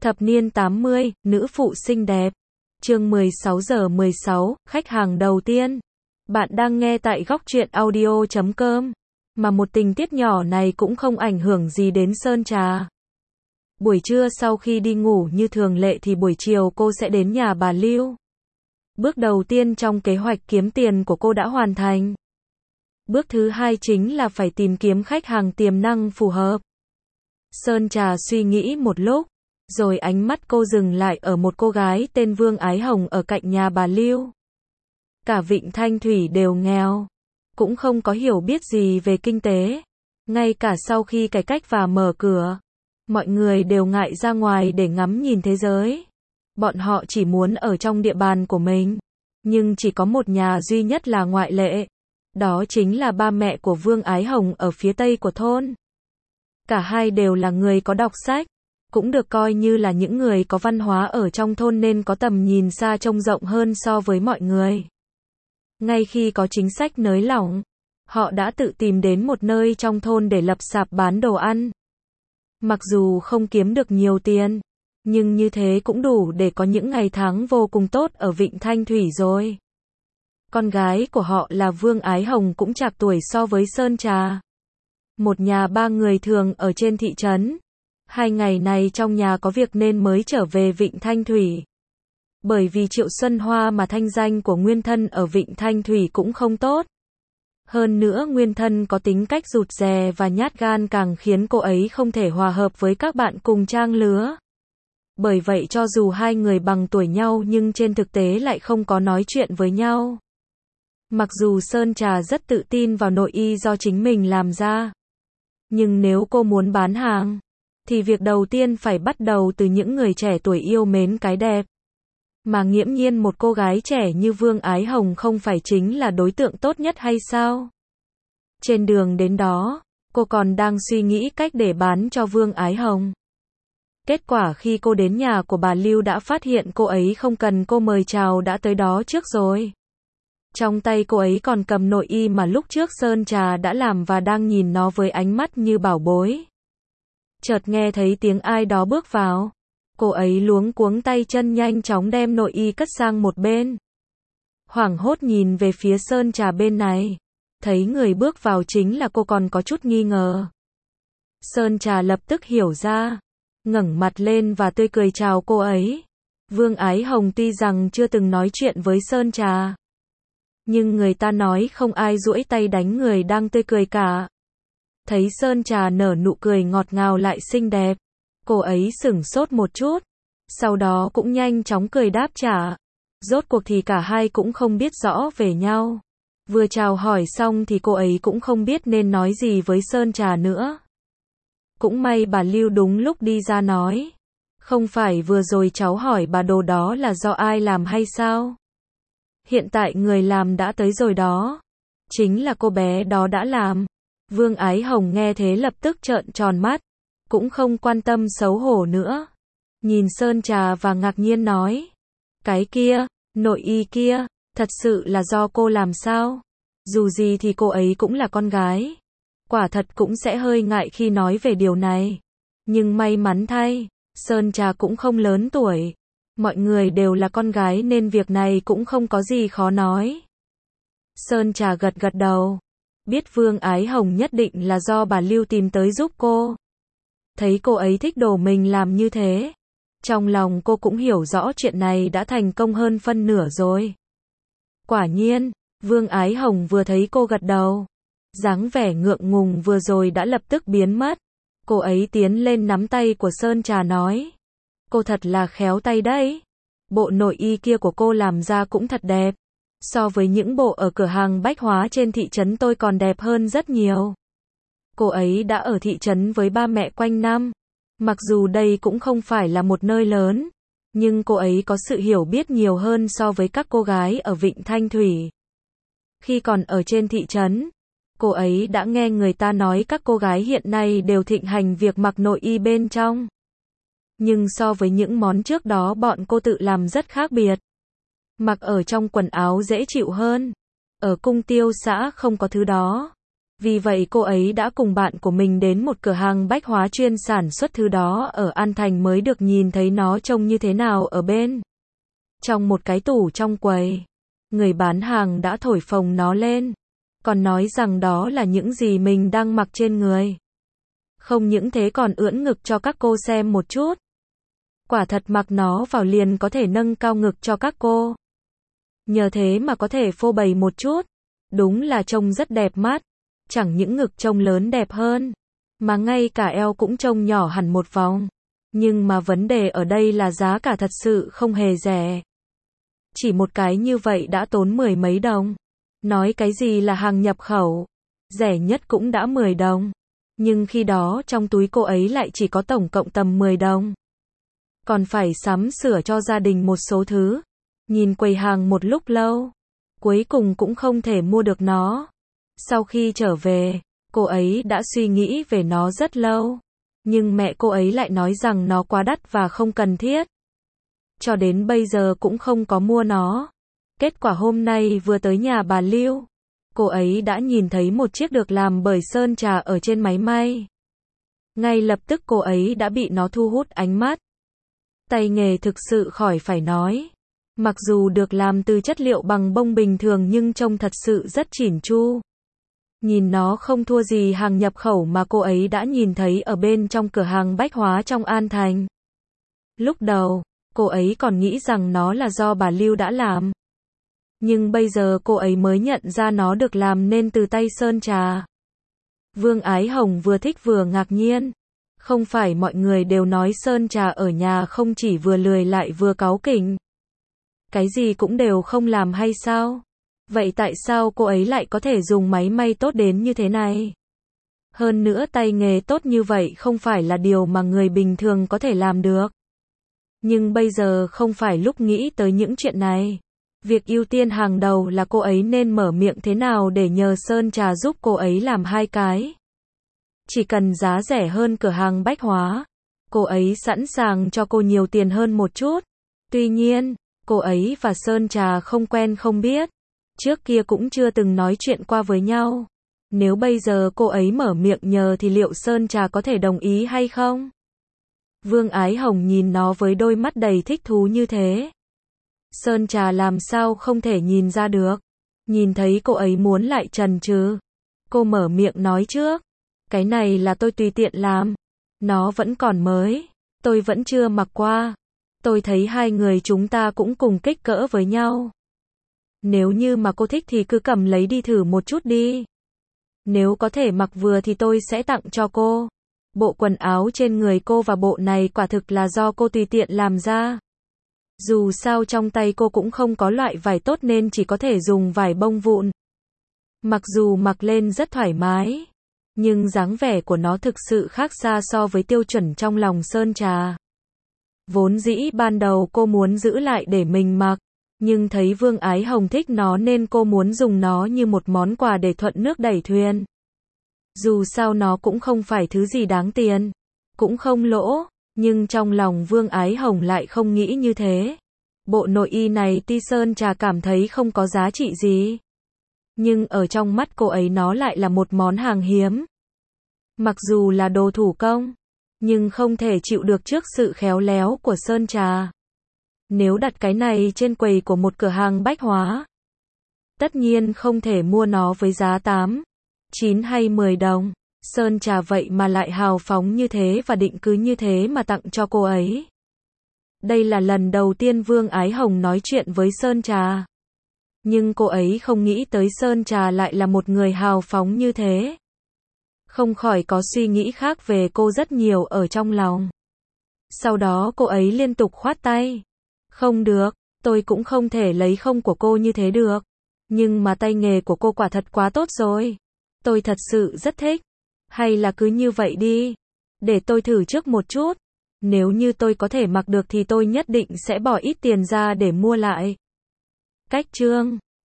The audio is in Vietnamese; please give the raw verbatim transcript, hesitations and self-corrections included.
Thập niên tám mươi, nữ phụ xinh đẹp. Chương mười sáu giờ mười sáu, khách hàng đầu tiên. Bạn đang nghe tại góc truyện audio chấm com. Mà một tình tiết nhỏ này cũng không ảnh hưởng gì đến Sơn Trà. Buổi trưa sau khi đi ngủ như thường lệ thì buổi chiều cô sẽ đến nhà bà Lưu. Bước đầu tiên trong kế hoạch kiếm tiền của cô đã hoàn thành. Bước thứ hai chính là phải tìm kiếm khách hàng tiềm năng phù hợp. Sơn Trà suy nghĩ một lúc, rồi ánh mắt cô dừng lại ở một cô gái tên Vương Ái Hồng ở cạnh nhà bà Lưu. Cả Vịnh Thanh Thủy đều nghèo, cũng không có hiểu biết gì về kinh tế. Ngay cả sau khi cải cách và mở cửa, mọi người đều ngại ra ngoài để ngắm nhìn thế giới. Bọn họ chỉ muốn ở trong địa bàn của mình. Nhưng chỉ có một nhà duy nhất là ngoại lệ. Đó chính là ba mẹ của Vương Ái Hồng ở phía tây của thôn. Cả hai đều là người có đọc sách, cũng được coi như là những người có văn hóa ở trong thôn nên có tầm nhìn xa trông rộng hơn so với mọi người. Ngay khi có chính sách nới lỏng, họ đã tự tìm đến một nơi trong thôn để lập sạp bán đồ ăn. Mặc dù không kiếm được nhiều tiền, nhưng như thế cũng đủ để có những ngày tháng vô cùng tốt ở Vịnh Thanh Thủy rồi. Con gái của họ là Vương Ái Hồng cũng trạc tuổi so với Sơn Trà. Một nhà ba người thường ở trên thị trấn. Hai ngày này trong nhà có việc nên mới trở về Vịnh Thanh Thủy. Bởi vì Triệu Xuân Hoa mà thanh danh của Nguyên Thân ở Vịnh Thanh Thủy cũng không tốt. Hơn nữa Nguyên Thân có tính cách rụt rè và nhát gan càng khiến cô ấy không thể hòa hợp với các bạn cùng trang lứa. Bởi vậy cho dù hai người bằng tuổi nhau nhưng trên thực tế lại không có nói chuyện với nhau. Mặc dù Sơn Trà rất tự tin vào nội y do chính mình làm ra. Nhưng nếu cô muốn bán hàng, thì việc đầu tiên phải bắt đầu từ những người trẻ tuổi yêu mến cái đẹp. Mà nghiễm nhiên một cô gái trẻ như Vương Ái Hồng không phải chính là đối tượng tốt nhất hay sao? Trên đường đến đó, cô còn đang suy nghĩ cách để bán cho Vương Ái Hồng. Kết quả khi cô đến nhà của bà Lưu đã phát hiện cô ấy không cần cô mời chào đã tới đó trước rồi. Trong tay cô ấy còn cầm nội y mà lúc trước Sơn Trà đã làm và đang nhìn nó với ánh mắt như bảo bối. Chợt nghe thấy tiếng ai đó bước vào. Cô ấy luống cuống tay chân nhanh chóng đem nội y cất sang một bên. Hoảng hốt nhìn về phía Sơn Trà bên này. Thấy người bước vào chính là cô còn có chút nghi ngờ. Sơn Trà lập tức hiểu ra. Ngẩng mặt lên và tươi cười chào cô ấy. Vương Ái Hồng tuy rằng chưa từng nói chuyện với Sơn Trà. Nhưng người ta nói không ai duỗi tay đánh người đang tươi cười cả. Thấy Sơn Trà nở nụ cười ngọt ngào lại xinh đẹp. Cô ấy sửng sốt một chút. Sau đó cũng nhanh chóng cười đáp trả. Rốt cuộc thì cả hai cũng không biết rõ về nhau. Vừa chào hỏi xong thì cô ấy cũng không biết nên nói gì với Sơn Trà nữa. Cũng may bà Lưu đúng lúc đi ra nói. Không phải vừa rồi cháu hỏi bà đồ đó là do ai làm hay sao? Hiện tại người làm đã tới rồi đó. Chính là cô bé đó đã làm. Vương Ái Hồng nghe thế lập tức trợn tròn mắt. Cũng không quan tâm xấu hổ nữa. Nhìn Sơn Trà và ngạc nhiên nói. Cái kia, nội y kia, thật sự là do cô làm sao? Dù gì thì cô ấy cũng là con gái. Quả thật cũng sẽ hơi ngại khi nói về điều này. Nhưng may mắn thay, Sơn Trà cũng không lớn tuổi. Mọi người đều là con gái nên việc này cũng không có gì khó nói. Sơn Trà gật gật đầu. Biết Vương Ái Hồng nhất định là do bà Lưu tìm tới giúp cô. Thấy cô ấy thích đồ mình làm như thế. Trong lòng cô cũng hiểu rõ chuyện này đã thành công hơn phân nửa rồi. Quả nhiên, Vương Ái Hồng vừa thấy cô gật đầu. Dáng vẻ ngượng ngùng vừa rồi đã lập tức biến mất. Cô ấy tiến lên nắm tay của Sơn Trà nói. Cô thật là khéo tay đấy. Bộ nội y kia của cô làm ra cũng thật đẹp. So với những bộ ở cửa hàng bách hóa trên thị trấn tôi còn đẹp hơn rất nhiều. Cô ấy đã ở thị trấn với ba mẹ quanh năm. Mặc dù đây cũng không phải là một nơi lớn. Nhưng cô ấy có sự hiểu biết nhiều hơn so với các cô gái ở Vịnh Thanh Thủy. Khi còn ở trên thị trấn, cô ấy đã nghe người ta nói các cô gái hiện nay đều thịnh hành việc mặc nội y bên trong. Nhưng so với những món trước đó bọn cô tự làm rất khác biệt. Mặc ở trong quần áo dễ chịu hơn. Ở cung tiêu xã không có thứ đó. Vì vậy cô ấy đã cùng bạn của mình đến một cửa hàng bách hóa chuyên sản xuất thứ đó ở An Thành mới được nhìn thấy nó trông như thế nào ở bên trong một cái tủ trong quầy. Người bán hàng đã thổi phồng nó lên, còn nói rằng đó là những gì mình đang mặc trên người. Không những thế còn ưỡn ngực cho các cô xem một chút. Quả thật mặc nó vào liền có thể nâng cao ngực cho các cô. Nhờ thế mà có thể phô bày một chút. Đúng là trông rất đẹp mắt. Chẳng những ngực trông lớn đẹp hơn, mà ngay cả eo cũng trông nhỏ hẳn một vòng. Nhưng mà vấn đề ở đây là giá cả thật sự không hề rẻ. Chỉ một cái như vậy đã tốn mười mấy đồng. Nói cái gì là hàng nhập khẩu. Rẻ nhất cũng đã mười đồng. Nhưng khi đó trong túi cô ấy lại chỉ có tổng cộng tầm mười đồng. Còn phải sắm sửa cho gia đình một số thứ. Nhìn quầy hàng một lúc lâu, cuối cùng cũng không thể mua được nó. Sau khi trở về, cô ấy đã suy nghĩ về nó rất lâu. Nhưng mẹ cô ấy lại nói rằng nó quá đắt và không cần thiết. Cho đến bây giờ cũng không có mua nó. Kết quả hôm nay vừa tới nhà bà Lưu, cô ấy đã nhìn thấy một chiếc được làm bởi sơn trà ở trên máy may. Ngay lập tức cô ấy đã bị nó thu hút ánh mắt. Tay nghề thực sự khỏi phải nói. Mặc dù được làm từ chất liệu bằng bông bình thường nhưng trông thật sự rất chỉn chu. Nhìn nó không thua gì hàng nhập khẩu mà cô ấy đã nhìn thấy ở bên trong cửa hàng bách hóa trong An Thành. Lúc đầu, cô ấy còn nghĩ rằng nó là do bà Lưu đã làm. Nhưng bây giờ cô ấy mới nhận ra nó được làm nên từ tay sơn trà. Vương Ái Hồng vừa thích vừa ngạc nhiên. Không phải mọi người đều nói sơn trà ở nhà không chỉ vừa lười lại vừa cáu kỉnh. Cái gì cũng đều không làm hay sao? Vậy tại sao cô ấy lại có thể dùng máy may tốt đến như thế này? Hơn nữa tay nghề tốt như vậy không phải là điều mà người bình thường có thể làm được. Nhưng bây giờ không phải lúc nghĩ tới những chuyện này. Việc ưu tiên hàng đầu là cô ấy nên mở miệng thế nào để nhờ sơn trà giúp cô ấy làm hai cái. Chỉ cần giá rẻ hơn cửa hàng bách hóa, cô ấy sẵn sàng cho cô nhiều tiền hơn một chút. Tuy nhiên, cô ấy và sơn trà không quen không biết. Trước kia cũng chưa từng nói chuyện qua với nhau. Nếu bây giờ cô ấy mở miệng nhờ thì liệu sơn trà có thể đồng ý hay không? Vương Ái Hồng nhìn nó với đôi mắt đầy thích thú như thế. Sơn trà làm sao không thể nhìn ra được. Nhìn thấy cô ấy muốn lại chần chừ. Cô mở miệng nói trước. Cái này là tôi tùy tiện làm. Nó vẫn còn mới. Tôi vẫn chưa mặc qua. Tôi thấy hai người chúng ta cũng cùng kích cỡ với nhau. Nếu như mà cô thích thì cứ cầm lấy đi thử một chút đi. Nếu có thể mặc vừa thì tôi sẽ tặng cho cô. Bộ quần áo trên người cô và bộ này quả thực là do cô tùy tiện làm ra. Dù sao trong tay cô cũng không có loại vải tốt nên chỉ có thể dùng vải bông vụn. Mặc dù mặc lên rất thoải mái, nhưng dáng vẻ của nó thực sự khác xa so với tiêu chuẩn trong lòng sơn trà. Vốn dĩ ban đầu cô muốn giữ lại để mình mặc, nhưng thấy Vương Ái Hồng thích nó nên cô muốn dùng nó như một món quà để thuận nước đẩy thuyền. Dù sao nó cũng không phải thứ gì đáng tiền, cũng không lỗ, nhưng trong lòng Vương Ái Hồng lại không nghĩ như thế. Bộ nội y này tuy sơn trà cảm thấy không có giá trị gì, nhưng ở trong mắt cô ấy nó lại là một món hàng hiếm. Mặc dù là đồ thủ công, nhưng không thể chịu được trước sự khéo léo của sơn trà. Nếu đặt cái này trên quầy của một cửa hàng bách hóa, tất nhiên không thể mua nó với giá tám, chín hay mười đồng. Sơn trà vậy mà lại hào phóng như thế và định cứ như thế mà tặng cho cô ấy. Đây là lần đầu tiên Vương Ái Hồng nói chuyện với sơn trà. Nhưng cô ấy không nghĩ tới sơn trà lại là một người hào phóng như thế. Không khỏi có suy nghĩ khác về cô rất nhiều ở trong lòng. Sau đó cô ấy liên tục khoát tay. Không được, tôi cũng không thể lấy không của cô như thế được. Nhưng mà tay nghề của cô quả thật quá tốt rồi. Tôi thật sự rất thích. Hay là cứ như vậy đi. Để tôi thử trước một chút. Nếu như tôi có thể mặc được thì tôi nhất định sẽ bỏ ít tiền ra để mua lại. Cách chương